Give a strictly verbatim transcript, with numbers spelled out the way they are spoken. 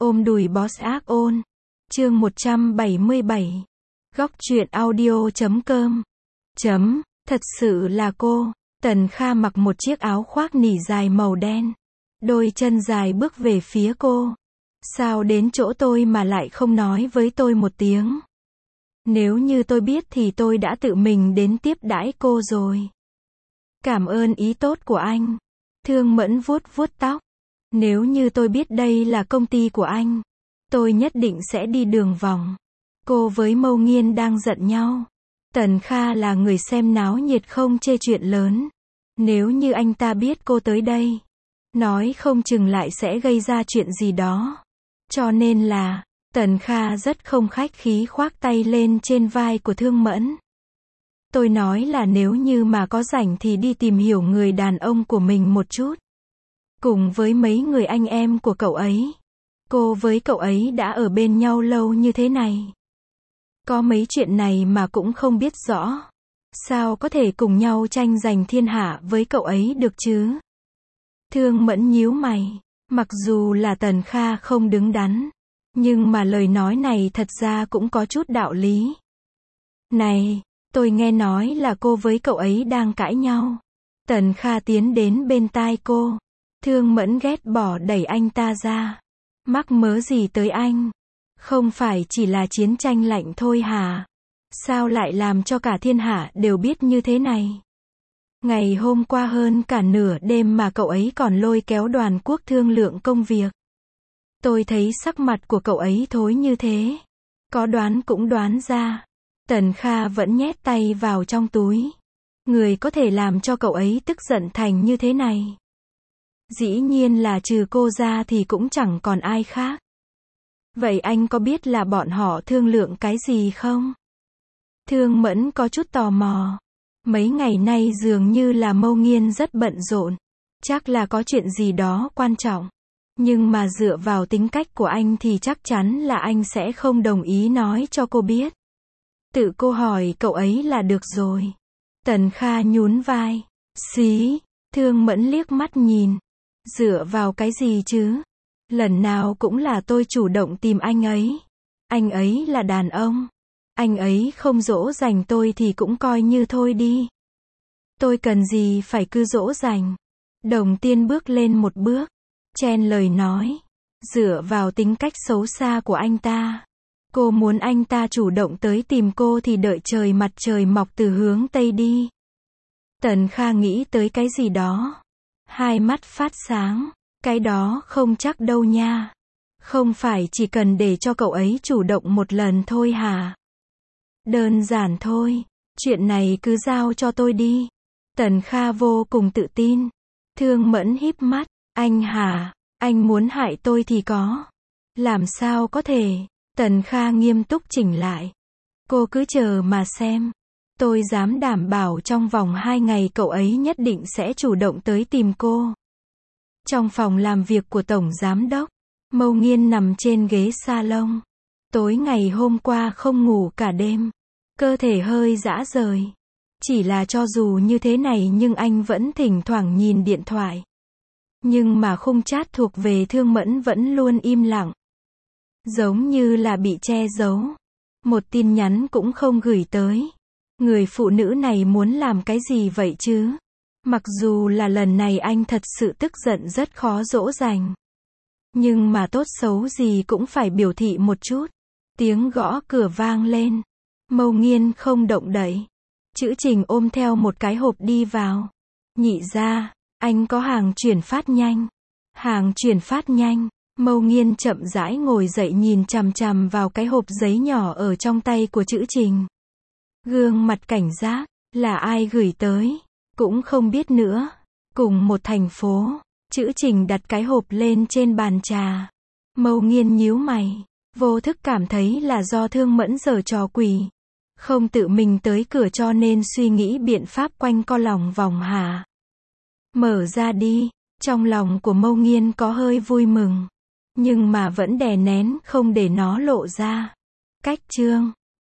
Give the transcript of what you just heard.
Ôm đùi boss ác ôn. Chương một trăm bảy mươi bảy. Góc truyện audio chấm com. Chấm, thật sự là cô. Tần Kha mặc một chiếc áo khoác nỉ dài màu đen. Đôi chân dài bước về phía cô. Sao đến chỗ tôi mà lại không nói với tôi một tiếng? Nếu như tôi biết thì tôi đã tự mình đến tiếp đãi cô rồi. Cảm ơn ý tốt của anh. Thương Mẫn vuốt vuốt tóc. Nếu như tôi biết đây là công ty của anh, tôi nhất định sẽ đi đường vòng. Cô với Mâu Nghiên đang giận nhau. Tần Kha là người xem náo nhiệt không chê chuyện lớn. Nếu như anh ta biết cô tới đây, nói không chừng lại sẽ gây ra chuyện gì đó. Cho nên là, Tần Kha rất không khách khí khoác tay lên trên vai của Thương Mẫn. Tôi nói là nếu như mà có rảnh thì đi tìm hiểu người đàn ông của mình một chút. Cùng với mấy người anh em của cậu ấy. Cô với cậu ấy đã ở bên nhau lâu như thế này. Có mấy chuyện này mà cũng không biết rõ. Sao có thể cùng nhau tranh giành thiên hạ với cậu ấy được chứ? Thương Mẫn nhíu mày. Mặc dù là Tần Kha không đứng đắn, nhưng mà lời nói này thật ra cũng có chút đạo lý. Này, tôi nghe nói là cô với cậu ấy đang cãi nhau. Tần Kha tiến đến bên tai cô. Thương Mẫn ghét bỏ đẩy anh ta ra. Mắc mớ gì tới anh? Không phải chỉ là chiến tranh lạnh thôi hả? Sao lại làm cho cả thiên hạ đều biết như thế này? Ngày hôm qua hơn cả nửa đêm mà cậu ấy còn lôi kéo Đoàn Quốc thương lượng công việc. Tôi thấy sắc mặt của cậu ấy thối như thế. Có đoán cũng đoán ra. Tần Kha vẫn nhét tay vào trong túi. Người có thể làm cho cậu ấy tức giận thành như thế này. Dĩ nhiên là trừ cô ra thì cũng chẳng còn ai khác. Vậy anh có biết là bọn họ thương lượng cái gì không? Thương Mẫn có chút tò mò. Mấy ngày nay dường như là Mâu Nghiên rất bận rộn. Chắc là có chuyện gì đó quan trọng. Nhưng mà dựa vào tính cách của anh thì chắc chắn là anh sẽ không đồng ý nói cho cô biết. Tự cô hỏi cậu ấy là được rồi. Tần Kha nhún vai. Xí. Thương Mẫn liếc mắt nhìn. Dựa vào cái gì chứ? Lần nào cũng là tôi chủ động tìm anh ấy. Anh ấy là đàn ông. Anh ấy không dỗ dành tôi thì cũng coi như thôi đi. Tôi cần gì phải cứ dỗ dành. Đồng Tiên bước lên một bước. Chen lời nói. Dựa vào tính cách xấu xa của anh ta. Cô muốn anh ta chủ động tới tìm cô thì đợi trời mặt trời mọc từ hướng Tây đi. Tần Kha nghĩ tới cái gì đó. Hai mắt phát sáng. Cái đó không chắc đâu nha. Không phải chỉ cần để cho cậu ấy chủ động một lần thôi hả? Đơn giản thôi. Chuyện này cứ giao cho tôi đi. Tần Kha vô cùng tự tin. Thương Mẫn híp mắt. Anh hả? Anh muốn hại tôi thì có. Làm sao có thể? Tần Kha nghiêm túc chỉnh lại. Cô cứ chờ mà xem. Tôi dám đảm bảo trong vòng hai ngày cậu ấy nhất định sẽ chủ động tới tìm cô. Trong phòng làm việc của Tổng Giám Đốc, Mâu Nghiên nằm trên ghế salon. Tối ngày hôm qua không ngủ cả đêm. Cơ thể hơi rã rời. Chỉ là cho dù như thế này nhưng anh vẫn thỉnh thoảng nhìn điện thoại. Nhưng mà khung chat thuộc về Thương Mẫn vẫn luôn im lặng. Giống như là bị che giấu. Một tin nhắn cũng không gửi tới. Người phụ nữ này muốn làm cái gì vậy chứ? Mặc dù là lần này anh thật sự tức giận rất khó dỗ dành. Nhưng mà tốt xấu gì cũng phải biểu thị một chút. Tiếng gõ cửa vang lên. Mâu Nghiên không động đậy. Chữ Trình ôm theo một cái hộp đi vào. Nhị ra, anh có hàng chuyển phát nhanh. Hàng chuyển phát nhanh. Mâu Nghiên chậm rãi ngồi dậy nhìn chằm chằm vào cái hộp giấy nhỏ ở trong tay của Chữ Trình. Gương mặt cảnh giác, là ai gửi tới? Cũng không biết nữa. Cùng một thành phố. Chữ Trình đặt cái hộp lên trên bàn trà. Mâu Nghiên nhíu mày. Vô thức cảm thấy là do Thương Mẫn giở trò quỷ. Không tự mình tới cửa cho nên suy nghĩ biện pháp quanh co lòng vòng hả? Mở ra đi. Trong lòng của Mâu Nghiên có hơi vui mừng. Nhưng mà vẫn đè nén không để nó lộ ra. Cách chương.